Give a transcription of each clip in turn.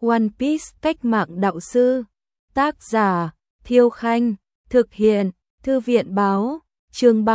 One Piece cách mạng đạo sư. Tác giả Thiêu Khanh. Thực hiện Thư viện báo. Chương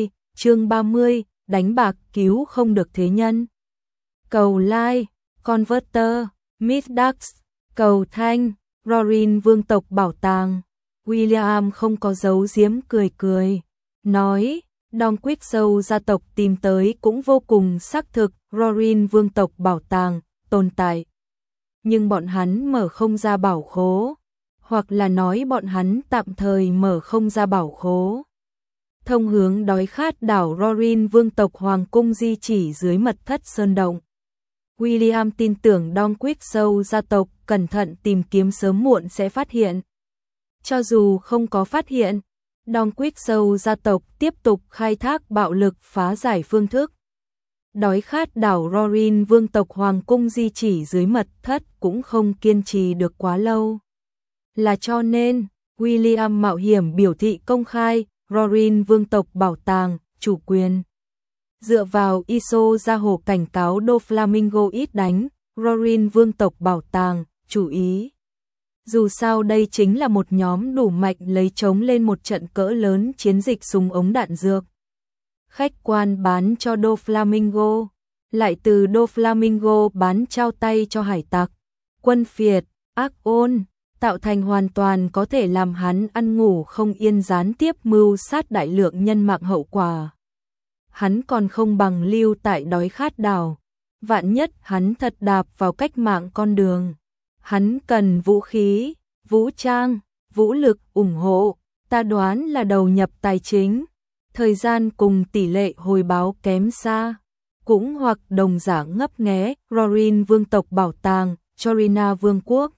30, đánh bạc cứu không được thế nhân. Cầu like, Converter, Midax, cầu thanh, Rorin vương tộc bảo tàng. William không có giấu giếm cười, nói, Don Quixote gia tộc tìm tới cũng vô cùng xác thực, Rorin vương tộc bảo tàng tồn tại. Nhưng bọn hắn mở không ra bảo khố, hoặc là nói bọn hắn tạm thời mở không ra bảo khố. Thông hướng đói khát đảo Rorin vương tộc hoàng cung di chỉ dưới mật thất sơn động. William tin tưởng Don Quixote gia tộc cẩn thận tìm kiếm sớm muộn sẽ phát hiện. Cho dù không có phát hiện, Don Quixote gia tộc tiếp tục khai thác bạo lực phá giải phương thức. Đói khát đảo Rorin vương tộc hoàng cung di chỉ dưới mật thất cũng không kiên trì được quá lâu. Là cho nên, William mạo hiểm biểu thị công khai, Rorin vương tộc bảo tàng, chủ quyền. Dựa vào ISO ra hồ cảnh cáo Doflamingo ít đánh, Rorin vương tộc bảo tàng, chủ ý. Dù sao đây chính là một nhóm đủ mạnh lấy chống lên một trận cỡ lớn chiến dịch súng ống đạn dược. Khách quan bán cho Doflamingo, lại từ Doflamingo bán trao tay cho hải tặc, quân phiệt, ác ôn, tạo thành hoàn toàn có thể làm hắn ăn ngủ không yên gián tiếp mưu sát đại lượng nhân mạng hậu quả. Hắn còn không bằng lưu tại đói khát đảo, vạn nhất hắn thật đạp vào cách mạng con đường. Hắn cần vũ khí, vũ trang, vũ lực ủng hộ, ta đoán là đầu nhập tài chính, thời gian cùng tỷ lệ hồi báo kém xa, cũng hoặc đồng giả ngấp nghé, Rorin vương tộc bảo tàng, Chorina vương quốc,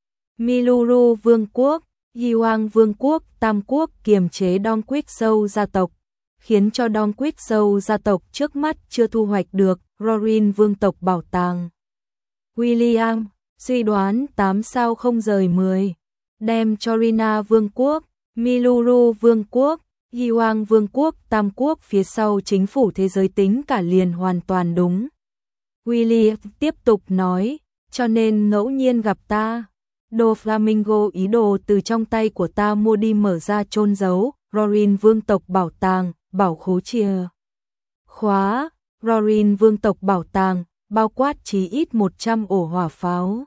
Miluru vương quốc, Yiwang vương quốc, Tam quốc kiềm chế Don Quixote gia tộc, khiến cho Don Quixote gia tộc trước mắt chưa thu hoạch được Rorin vương tộc bảo tàng. William suy đoán 8 sao không rời 10, đem Chorina vương quốc, Miluru vương quốc, Yiwang vương quốc, Tam quốc phía sau chính phủ thế giới tính cả liền hoàn toàn đúng. William tiếp tục nói, cho nên ngẫu nhiên gặp ta, Doflamingo ý đồ từ trong tay của ta mua đi mở ra chôn giấu Rorin vương tộc bảo tàng, bảo khố chìa khóa, Rorin vương tộc bảo tàng, bao quát chí ít 100 ổ hỏa pháo.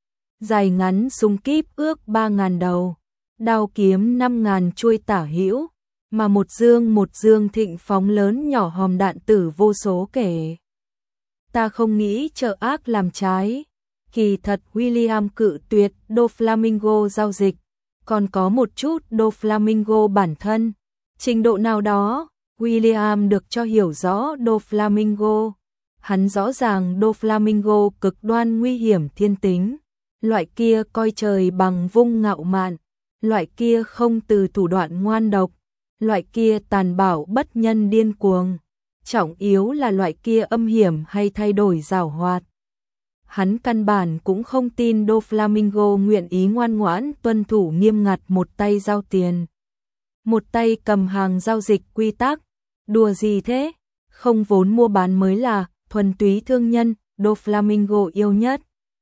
Dài ngắn súng kíp ước 3.000 đầu, đao kiếm 5.000 chuôi tả hữu, mà một dương thịnh phóng lớn nhỏ hòm đạn tử vô số kể. Ta không nghĩ trợ ác làm trái. Kỳ thật William cự tuyệt Doflamingo giao dịch, còn có một chút Doflamingo bản thân. Trình độ nào đó, William được cho hiểu rõ Doflamingo. Hắn rõ ràng Doflamingo cực đoan nguy hiểm thiên tính. Loại kia coi trời bằng vung ngạo mạn, loại kia không từ thủ đoạn ngoan độc, loại kia tàn bạo bất nhân điên cuồng. Trọng yếu là loại kia âm hiểm hay thay đổi giảo hoạt. Hắn căn bản cũng không tin Doflamingo nguyện ý ngoan ngoãn tuân thủ nghiêm ngặt một tay giao tiền, một tay cầm hàng giao dịch quy tắc. Đùa gì thế? Không vốn mua bán mới là thuần túy thương nhân, Doflamingo yêu nhất.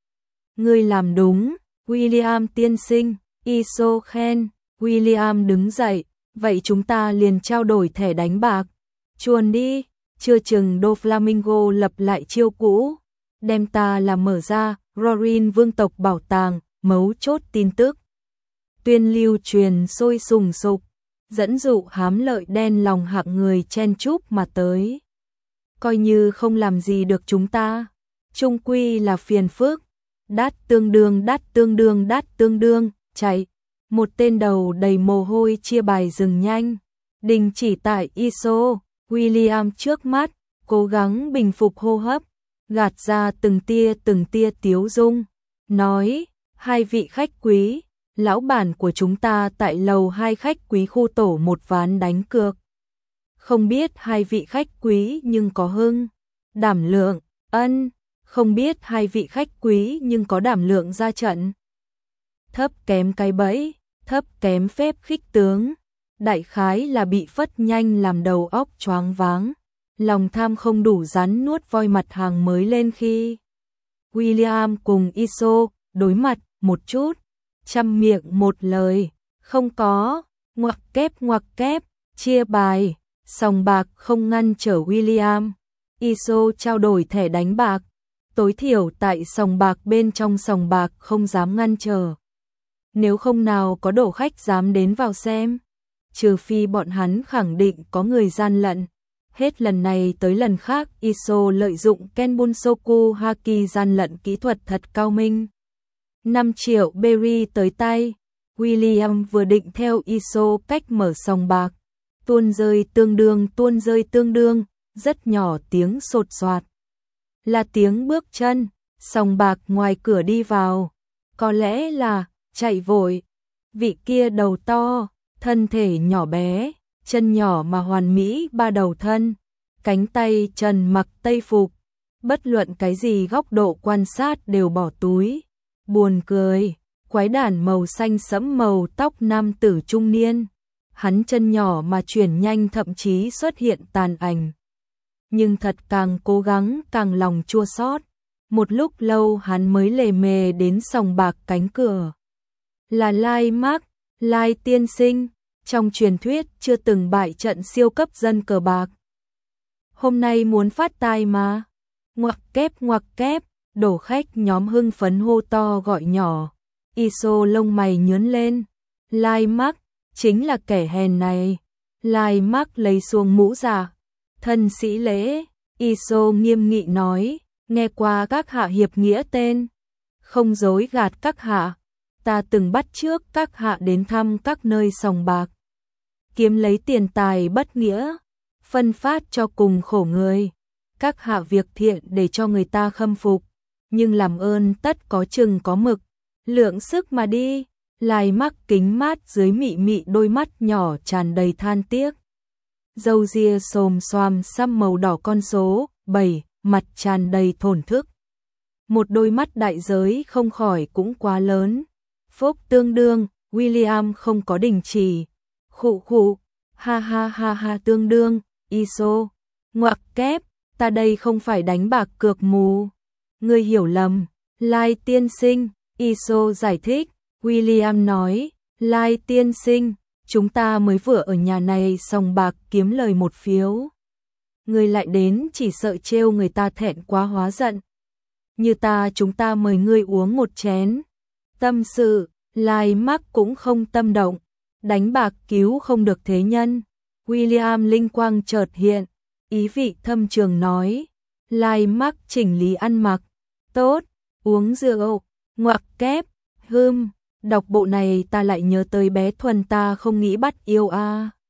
Ngươi làm đúng, William tiên sinh, ISO khen. William đứng dậy, vậy chúng ta liền trao đổi thẻ đánh bạc. Chuồn đi, chưa chừng Doflamingo lập lại chiêu cũ. Đem ta làm mở ra, Rorin vương tộc bảo tàng, mấu chốt tin tức. Tuyên lưu truyền sôi sùng sục, dẫn dụ hám lợi đen lòng hạng người chen chúc mà tới. Coi như không làm gì được chúng ta, chung quy là phiền phức. Đát tương đương, chạy. Một tên đầu đầy mồ hôi chia bài dừng nhanh. Đình chỉ tại ISO, William trước mắt, cố gắng bình phục hô hấp, gạt ra từng tia tiếu dung, nói, hai vị khách quý, lão bản của chúng ta tại lầu 2 khách quý khu tổ một ván đánh cược. Không biết hai vị khách quý nhưng có hưng, đảm lượng, không biết hai vị khách quý nhưng có đảm lượng ra trận. Thấp kém cái bẫy, thấp kém phép khích tướng, đại khái là bị phất nhanh làm đầu óc choáng váng. Lòng tham không đủ rắn nuốt voi mặt hàng mới lên khi William cùng ISO đối mặt một chút, chăm miệng một lời, không có, ngoặc kép, chia bài, sòng bạc không ngăn trở William. Iso trao đổi thẻ đánh bạc, tối thiểu tại sòng bạc bên trong sòng bạc không dám ngăn trở. Nếu không nào có đổ khách dám đến vào xem, trừ phi bọn hắn khẳng định có người gian lận. Hết lần này tới lần khác Iso lợi dụng Kenbunsoku Haki gian lận kỹ thuật thật cao minh. 5 triệu berry tới tay, William vừa định theo Iso cách mở sòng bạc, tuôn rơi tương đương, rất nhỏ tiếng sột soạt. Là tiếng bước chân, sòng bạc ngoài cửa đi vào, có lẽ là chạy vội. Vị kia đầu to, thân thể nhỏ bé, chân nhỏ mà hoàn mỹ ba đầu thân, cánh tay trần mặc tây phục, bất luận cái gì góc độ quan sát đều bỏ túi. Buồn cười, quái đản màu xanh sẫm màu tóc nam tử trung niên, hắn chân nhỏ mà chuyển nhanh thậm chí xuất hiện tàn ảnh. Nhưng thật càng cố gắng càng lòng chua xót. Một lúc lâu hắn mới lề mề đến sòng bạc cánh cửa. Là Lai Mark, Lai tiên sinh, trong truyền thuyết chưa từng bại trận siêu cấp dân cờ bạc. Hôm nay muốn phát tài mà. Ngoặc kép, đổ khách nhóm hưng phấn hô to gọi nhỏ. Iso lông mày nhướng lên. Lai Mark, chính là kẻ hèn này. Lai Mark lấy xuống mũ giả. Thân sĩ lễ, Iso nghiêm nghị nói, nghe qua các hạ hiệp nghĩa tên. Không dối gạt các hạ, ta từng bắt trước các hạ đến thăm các nơi sòng bạc. Kiếm lấy tiền tài bất nghĩa, phân phát cho cùng khổ người. Các hạ việc thiện để cho người ta khâm phục, nhưng làm ơn tất có chừng có mực, lượng sức mà đi. Lai mắc kính mát dưới mị mị đôi mắt nhỏ tràn đầy than tiếc. Râu ria xồm xoàm xăm màu đỏ con số 7, mặt tràn đầy thổn thức. Một đôi mắt đại giới không khỏi cũng quá lớn. Phúc tương đương, William không có đình chỉ. Khụ, ha tương đương, Iso. Ngoặc kép, ta đây không phải đánh bạc cược mù. Ngươi hiểu lầm, Lai tiên sinh, Iso giải thích. William nói, Lai tiên sinh, chúng ta mới vừa ở nhà này sòng bạc kiếm lời một phiếu. Ngươi lại đến chỉ sợ trêu người ta thẹn quá hóa giận. Như chúng ta mời ngươi uống một chén. Tâm sự, Lai Mark cũng không tâm động. Đánh bạc cứu không được thế nhân. William linh quang chợt hiện, ý vị thâm trường nói. Lai Mark chỉnh lý ăn mặc. Tốt, uống rượu, ngoặc kép, đọc bộ này ta lại nhớ tới bé Thuần ta không nghĩ bắt yêu a.